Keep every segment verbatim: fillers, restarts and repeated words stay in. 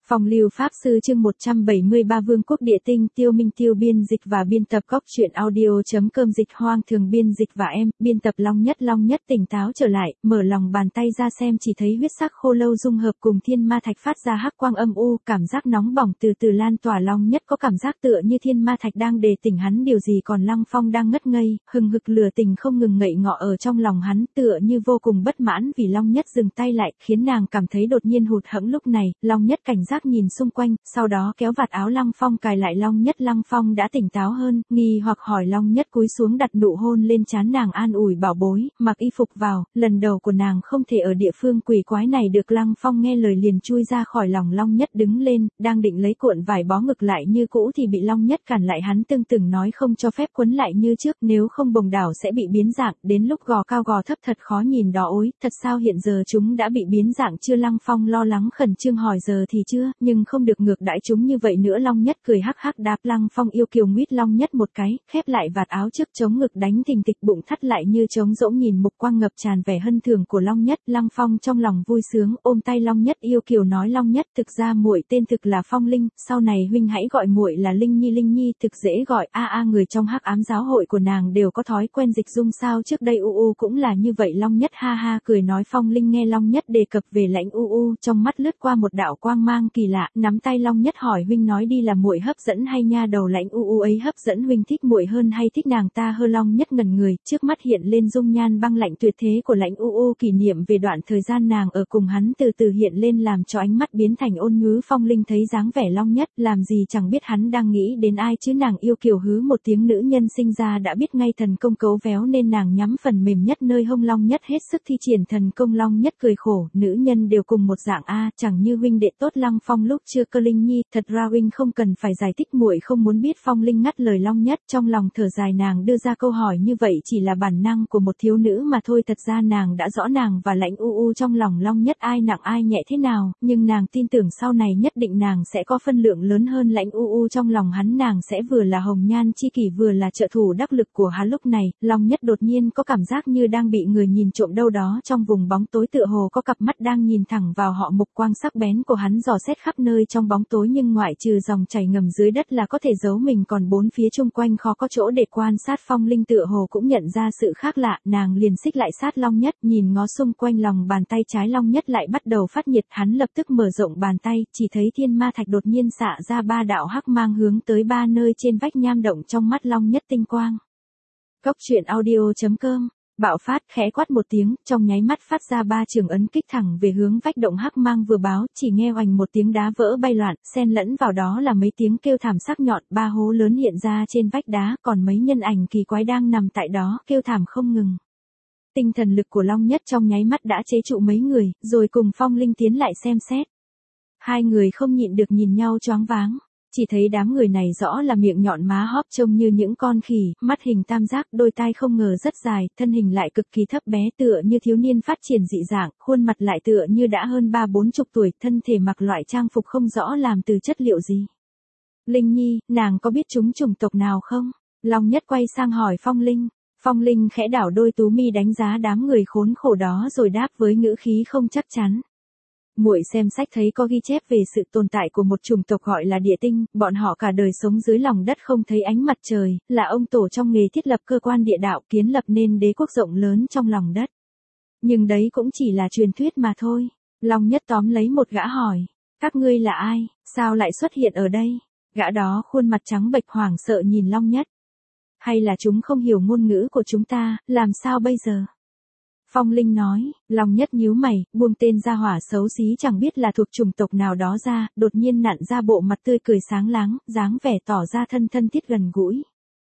Phong lưu Pháp sư chương một trăm bảy mươi ba Vương quốc địa tinh Tiêu Minh Tiêu biên dịch và biên tập Cóc truyện audio.com dịch Hoang Thường biên dịch và em, biên tập Long Nhất Long Nhất tỉnh táo trở lại, mở lòng bàn tay ra xem chỉ thấy huyết sắc khô lâu dung hợp cùng thiên ma thạch phát ra hắc quang âm u, cảm giác nóng bỏng từ từ lan tỏa. Long Nhất có cảm giác tựa như thiên ma thạch đang đề tỉnh hắn điều gì, còn Lăng Phong đang ngất ngây, hừng hực lửa tình không ngừng ngậy ngọ ở trong lòng hắn, tựa như vô cùng bất mãn vì Long Nhất dừng tay lại, khiến nàng cảm thấy đột nhiên hụt hẫng. Lúc này, Long Nhất cảnh giác nhìn xung quanh, sau đó kéo vạt áo Lăng Phong cài lại. Long Nhất Lăng Phong đã tỉnh táo hơn, nghi hoặc hỏi. Long Nhất cúi xuống đặt nụ hôn lên trán nàng, an ủi bảo bối, mặc y phục vào, lần đầu của nàng không thể ở địa phương quỷ quái này được. Lăng Phong nghe lời liền chui ra khỏi lòng Long Nhất, đứng lên, đang định lấy cuộn vải bó ngực lại như cũ thì bị Long Nhất cản lại. Hắn tương từng nói không cho phép quấn lại như trước, nếu không bồng đảo sẽ bị biến dạng, đến lúc gò cao gò thấp thật khó nhìn đó. Ối, thật sao hiện giờ chúng đã bị biến dạng chưa? Lăng Phong lo lắng khẩn trương hỏi. Giờ thì chưa, nhưng không được ngược đãi chúng như vậy nữa. Long Nhất cười hắc hắc đáp. Lăng Phong yêu kiều nguyết Long Nhất một cái, khép lại vạt áo trước chống ngực đánh thình thịch, bụng thắt lại như trống rỗng, nhìn mục quang ngập tràn vẻ hân thường của Long Nhất. Lăng Phong trong lòng vui sướng, ôm tay Long Nhất yêu kiều nói. Long Nhất, thực ra muội tên thực là Phong Linh, sau này huynh hãy gọi muội là Linh Nhi. Linh Nhi thực dễ gọi. A a người trong hắc ám giáo hội của nàng đều có thói quen dịch dung sao? Trước đây u u cũng là như vậy. Long Nhất ha ha cười nói. Phong Linh nghe Long Nhất đề cập về Lãnh u u, trong mắt lướt qua một đạo quang mang kỳ lạ, nắm tay Long Nhất hỏi. Huynh nói đi là muội hấp dẫn hay nha đầu Lãnh u u ấy hấp dẫn? Huynh thích muội hơn hay thích nàng ta hơn? Long Nhất ngẩn người, trước mắt hiện lên dung nhan băng lạnh tuyệt thế của Lãnh u u, kỷ niệm về đoạn thời gian nàng ở cùng hắn từ từ hiện lên, làm cho ánh mắt biến thành ôn ngứ. Phong Linh thấy dáng vẻ Long Nhất, làm gì chẳng biết hắn đang nghĩ đến ai chứ. Nàng yêu kiều hứ một tiếng, nữ nhân sinh ra đã biết ngay thần công cấu véo nên nàng nhắm phần mềm nhất nơi hông Long Nhất, hết sức thi triển thần công. Long Nhất cười khổ, nữ nhân đều cùng một dạng a, chẳng như huynh đệ tốt. Lăng Phong lúc chưa cơ Linh Nhi, thật ra huynh không cần phải giải thích, muội không muốn biết. Phong Linh ngắt lời Long Nhất, trong lòng thở dài, nàng đưa ra câu hỏi như vậy chỉ là bản năng của một thiếu nữ mà thôi. Thật ra nàng đã rõ nàng và Lãnh u u trong lòng Long Nhất ai nặng ai nhẹ thế nào, nhưng nàng tin tưởng sau này nhất định nàng sẽ có phân lượng lớn hơn. Lãnh u u trong lòng hắn nàng sẽ vừa là hồng nhan chi kỷ vừa là trợ thủ đắc lực của hắn. Lúc này, Long Nhất đột nhiên có cảm giác như đang bị người nhìn trộm đâu đó trong vùng bóng tối, tựa hồ có cặp mắt đang nhìn thẳng vào họ. Mục quang sắc bén của hắn dò xét khắp nơi trong bóng tối, nhưng ngoại trừ dòng chảy ngầm dưới đất là có thể giấu mình, còn bốn phía chung quanh khó có chỗ để quan sát. Phong Linh tựa hồ cũng nhận ra sự khác lạ, nàng liền xích lại sát Long Nhất, nhìn ngó xung quanh. Lòng bàn tay trái Long Nhất lại bắt đầu phát nhiệt, hắn lập tức mở rộng bàn tay, chỉ thấy thiên ma thạch đột nhiên xạ ra ba đạo hắc mang hướng tới ba nơi trên vách nham động. Trong mắt Long Nhất tinh quang. Cóc truyện audio.com bạo phát, khẽ quát một tiếng, trong nháy mắt phát ra ba trường ấn kích thẳng về hướng vách động hắc mang vừa báo. Chỉ nghe oành một tiếng, đá vỡ bay loạn, xen lẫn vào đó là mấy tiếng kêu thảm sắc nhọn. Ba hố lớn hiện ra trên vách đá, còn mấy nhân ảnh kỳ quái đang nằm tại đó kêu thảm không ngừng. Tinh thần lực của Long Nhất trong nháy mắt đã chế trụ mấy người, rồi cùng Phong Linh tiến lại xem xét. Hai người không nhịn được nhìn nhau choáng váng. Chỉ thấy đám người này rõ là miệng nhọn má hóp trông như những con khỉ, mắt hình tam giác, đôi tai không ngờ rất dài, thân hình lại cực kỳ thấp bé, tựa như thiếu niên phát triển dị dạng, khuôn mặt lại tựa như đã hơn ba bốn chục tuổi, thân thể mặc loại trang phục không rõ làm từ chất liệu gì. Linh Nhi, nàng có biết chúng chủng tộc nào không? Long Nhất quay sang hỏi Phong Linh. Phong Linh khẽ đảo đôi tú mi đánh giá đám người khốn khổ đó rồi đáp với ngữ khí không chắc chắn. Muội xem sách thấy có ghi chép về sự tồn tại của một chủng tộc gọi là địa tinh, bọn họ cả đời sống dưới lòng đất không thấy ánh mặt trời, là ông tổ trong nghề thiết lập cơ quan địa đạo, kiến lập nên đế quốc rộng lớn trong lòng đất. Nhưng đấy cũng chỉ là truyền thuyết mà thôi. Long Nhất tóm lấy một gã hỏi, các ngươi là ai, sao lại xuất hiện ở đây? Gã đó khuôn mặt trắng bệch hoảng sợ nhìn Long Nhất. Hay là chúng không hiểu ngôn ngữ của chúng ta, làm sao bây giờ? Phong Linh nói. Long Nhất nhíu mày, buông tên gia hỏa xấu xí chẳng biết là thuộc chủng tộc nào đó ra, đột nhiên nặn ra bộ mặt tươi cười sáng láng, dáng vẻ tỏ ra thân thân thiết gần gũi.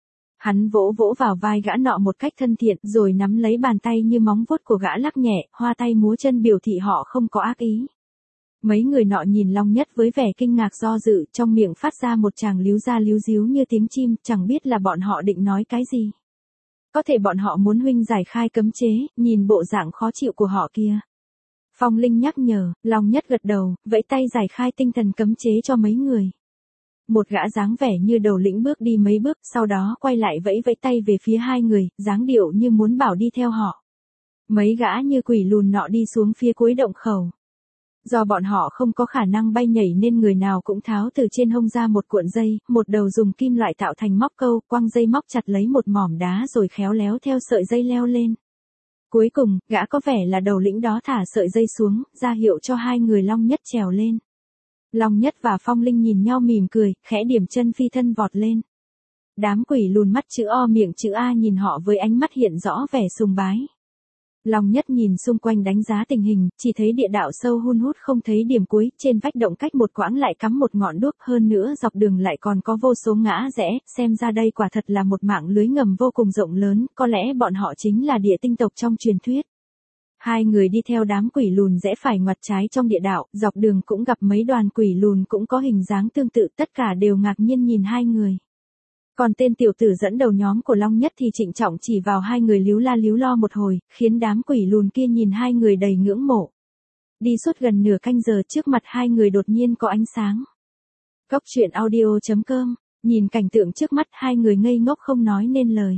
Hắn vỗ vỗ vào vai gã nọ một cách thân thiện, rồi nắm lấy bàn tay như móng vuốt của gã lắc nhẹ, hoa tay múa chân biểu thị họ không có ác ý. Mấy người nọ nhìn Long Nhất với vẻ kinh ngạc do dự, trong miệng phát ra một tràng líu ra líu díu như tiếng chim, chẳng biết là bọn họ định nói cái gì. Có thể bọn họ muốn huynh giải khai cấm chế, nhìn bộ dạng khó chịu của họ kia. Phong Linh nhắc nhở. Long Nhất gật đầu, vẫy tay giải khai tinh thần cấm chế cho mấy người. Một gã dáng vẻ như đầu lĩnh bước đi mấy bước, sau đó quay lại vẫy vẫy tay về phía hai người, dáng điệu như muốn bảo đi theo họ. Mấy gã như quỷ lùn nọ đi xuống phía cuối động khẩu. Do bọn họ không có khả năng bay nhảy nên người nào cũng tháo từ trên hông ra một cuộn dây, một đầu dùng kim loại tạo thành móc câu, quăng dây móc chặt lấy một mỏm đá rồi khéo léo theo sợi dây leo lên. Cuối cùng, gã có vẻ là đầu lĩnh đó thả sợi dây xuống, ra hiệu cho hai người Long Nhất trèo lên. Long Nhất và Phong Linh nhìn nhau mỉm cười, khẽ điểm chân phi thân vọt lên. Đám quỷ lùn mắt chữ O miệng chữ A nhìn họ với ánh mắt hiện rõ vẻ sùng bái. Long Nhất nhìn xung quanh đánh giá tình hình, chỉ thấy địa đạo sâu hun hút không thấy điểm cuối, trên vách động cách một quãng lại cắm một ngọn đuốc, hơn nữa dọc đường lại còn có vô số ngã rẽ, xem ra đây quả thật là một mạng lưới ngầm vô cùng rộng lớn, có lẽ bọn họ chính là địa tinh tộc trong truyền thuyết. Hai người đi theo đám quỷ lùn rẽ phải ngoặt trái trong địa đạo, dọc đường cũng gặp mấy đoàn quỷ lùn cũng có hình dáng tương tự, tất cả đều ngạc nhiên nhìn hai người. Còn tên tiểu tử dẫn đầu nhóm của Long Nhất thì trịnh trọng chỉ vào hai người líu la líu lo một hồi, khiến đám quỷ lùn kia nhìn hai người đầy ngưỡng mộ. Đi suốt gần nửa canh giờ trước mặt hai người đột nhiên có ánh sáng. Góc truyện audio chấm com, nhìn cảnh tượng trước mắt hai người ngây ngốc không nói nên lời.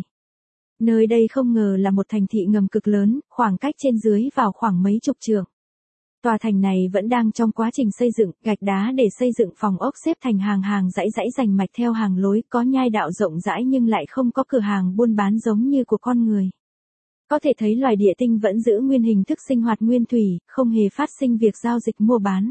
Nơi đây không ngờ là một thành thị ngầm cực lớn, khoảng cách trên dưới vào khoảng mấy chục trượng. Tòa thành này vẫn đang trong quá trình xây dựng, gạch đá để xây dựng phòng ốc xếp thành hàng hàng dãy dãy rành mạch theo hàng lối, có nhai đạo rộng rãi nhưng lại không có cửa hàng buôn bán giống như của con người. Có thể thấy loài địa tinh vẫn giữ nguyên hình thức sinh hoạt nguyên thủy, không hề phát sinh việc giao dịch mua bán.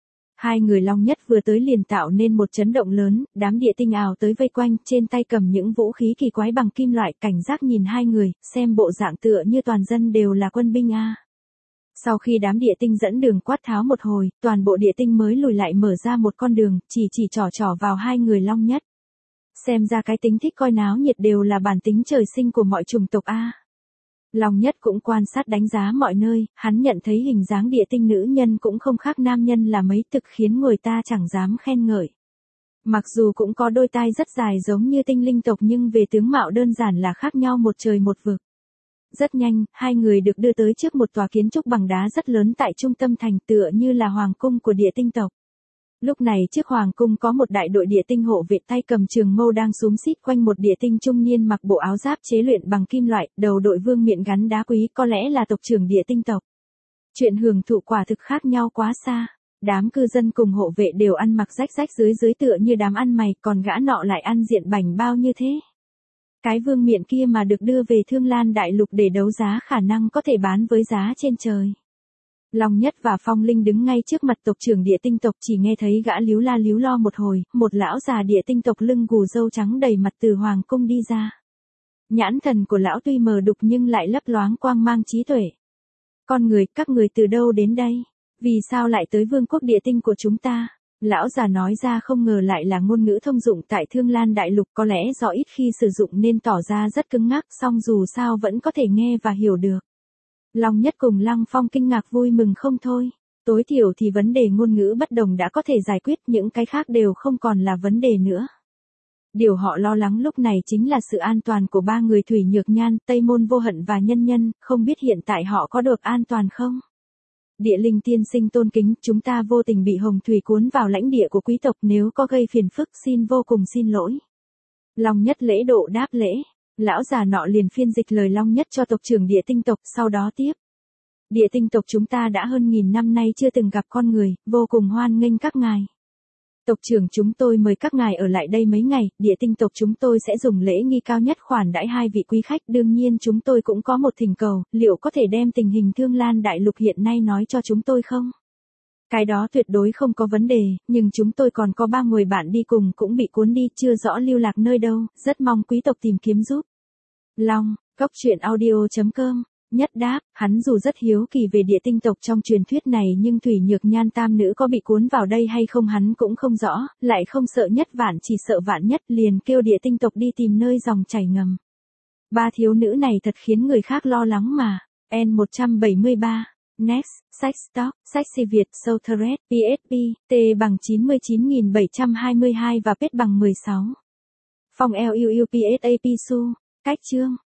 Hai người Long Nhất vừa tới liền tạo nên một chấn động lớn, đám địa tinh ào tới vây quanh, trên tay cầm những vũ khí kỳ quái bằng kim loại, cảnh giác nhìn hai người, xem bộ dạng tựa như toàn dân đều là quân binh a. Sau khi đám địa tinh dẫn đường quát tháo một hồi, toàn bộ địa tinh mới lùi lại mở ra một con đường, chỉ chỉ trỏ trỏ vào hai người Long Nhất. Xem ra cái tính thích coi náo nhiệt đều là bản tính trời sinh của mọi chủng tộc a. Long Nhất cũng quan sát đánh giá mọi nơi, hắn nhận thấy hình dáng địa tinh nữ nhân cũng không khác nam nhân là mấy, thực khiến người ta chẳng dám khen ngợi. Mặc dù cũng có đôi tai rất dài giống như tinh linh tộc nhưng về tướng mạo đơn giản là khác nhau một trời một vực. Rất nhanh, hai người được đưa tới trước một tòa kiến trúc bằng đá rất lớn tại trung tâm thành, tựa như là hoàng cung của địa tinh tộc. Lúc này trước hoàng cung có một đại đội địa tinh hộ vệ tay cầm trường mâu đang xúm xít quanh một địa tinh trung niên mặc bộ áo giáp chế luyện bằng kim loại, đầu đội vương miện gắn đá quý, có lẽ là tộc trưởng địa tinh tộc. Chuyện hưởng thụ quả thực khác nhau quá xa. Đám cư dân cùng hộ vệ đều ăn mặc rách rách dưới dưới tựa như đám ăn mày, còn gã nọ lại ăn diện bảnh bao như thế. Cái vương miện kia mà được đưa về Thương Lan Đại Lục để đấu giá khả năng có thể bán với giá trên trời. Long Nhất và Phong Linh đứng ngay trước mặt tộc trưởng địa tinh tộc, chỉ nghe thấy gã líu la líu lo một hồi, một lão già địa tinh tộc lưng gù râu trắng đầy mặt từ hoàng cung đi ra. Nhãn thần của lão tuy mờ đục nhưng lại lấp loáng quang mang trí tuệ. Con người, các người từ đâu đến đây? Vì sao lại tới vương quốc địa tinh của chúng ta? Lão già nói ra không ngờ lại là ngôn ngữ thông dụng tại Thương Lan Đại Lục, có lẽ do ít khi sử dụng nên tỏ ra rất cứng ngắc, song dù sao vẫn có thể nghe và hiểu được. Long Nhất cùng Lăng Phong kinh ngạc vui mừng không thôi. Tối thiểu thì vấn đề ngôn ngữ bất đồng đã có thể giải quyết, những cái khác đều không còn là vấn đề nữa. Điều họ lo lắng lúc này chính là sự an toàn của ba người Thủy Nhược Nhan, Tây Môn Vô Hận và Nhân Nhân, không biết hiện tại họ có được an toàn không? Địa linh tiên sinh tôn kính, chúng ta vô tình bị hồng thủy cuốn vào lãnh địa của quý tộc, nếu có gây phiền phức xin vô cùng xin lỗi. Long Nhất lễ độ đáp lễ. Lão già nọ liền phiên dịch lời Long Nhất cho tộc trưởng địa tinh tộc, sau đó tiếp. Địa tinh tộc chúng ta đã hơn nghìn năm nay chưa từng gặp con người, vô cùng hoan nghênh các ngài. Tộc trưởng chúng tôi mời các ngài ở lại đây mấy ngày, địa tinh tộc chúng tôi sẽ dùng lễ nghi cao nhất khoản đãi hai vị quý khách, đương nhiên chúng tôi cũng có một thỉnh cầu, liệu có thể đem tình hình Thương Lan Đại Lục hiện nay nói cho chúng tôi không? Cái đó tuyệt đối không có vấn đề, nhưng chúng tôi còn có ba người bạn đi cùng cũng bị cuốn đi, chưa rõ lưu lạc nơi đâu, rất mong quý tộc tìm kiếm giúp. Long, góc truyện audio chấm com. Nhất đáp, hắn dù rất hiếu kỳ về địa tinh tộc trong truyền thuyết này nhưng Thủy Nhược Nhan tam nữ có bị cuốn vào đây hay không hắn cũng không rõ, lại không sợ nhất vạn chỉ sợ vạn nhất, liền kêu địa tinh tộc đi tìm nơi dòng chảy ngầm. Ba thiếu nữ này thật khiến người khác lo lắng mà. N một trăm bảy mươi ba, Next, Sách Stock, Sách Si Việt, Southred, pê ét pê, T bằng chín mươi chín nghìn bảy trăm hai mươi hai và Pet bằng mười sáu. Phong L U U P S A P Su, cách chương.